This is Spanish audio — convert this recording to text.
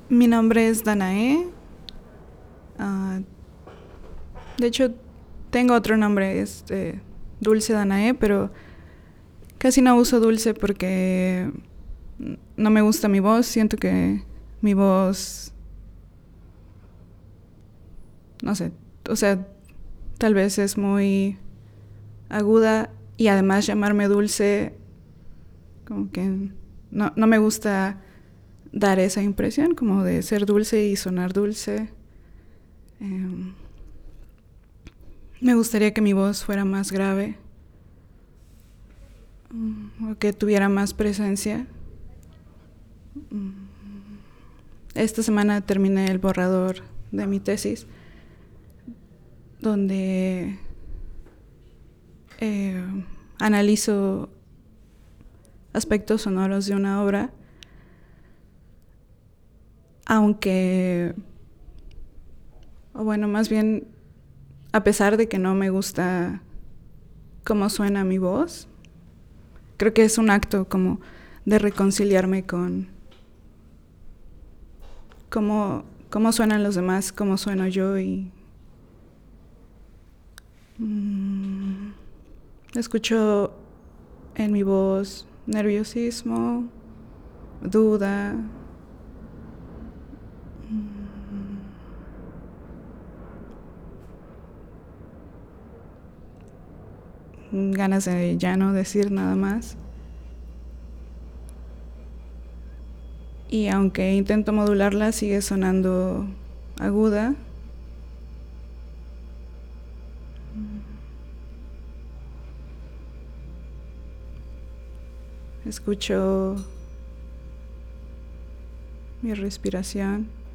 Mi nombre es Danae. Ah, de hecho, tengo otro nombre, Dulce Danae, pero casi no uso Dulce porque no me gusta mi voz. Siento que mi voz, no sé, o sea, tal vez es muy aguda y además llamarme Dulce, como que no me gusta dar esa impresión como de ser dulce y sonar dulce. Eh, Me gustaría que mi voz fuera más grave, o que tuviera más presencia. Esta semana terminé el borrador de mi tesis, donde eh, analizo aspectos sonoros de una obra, aunque, o bueno, más bien, a pesar de que no me gusta cómo suena mi voz, creo que es un acto como de reconciliarme con cómo suenan los demás, cómo sueno yo y escucho en mi voz nerviosismo, duda, ganas de ya no decir nada más. Y aunque intento modularla, sigue sonando aguda. Escucho mi respiración.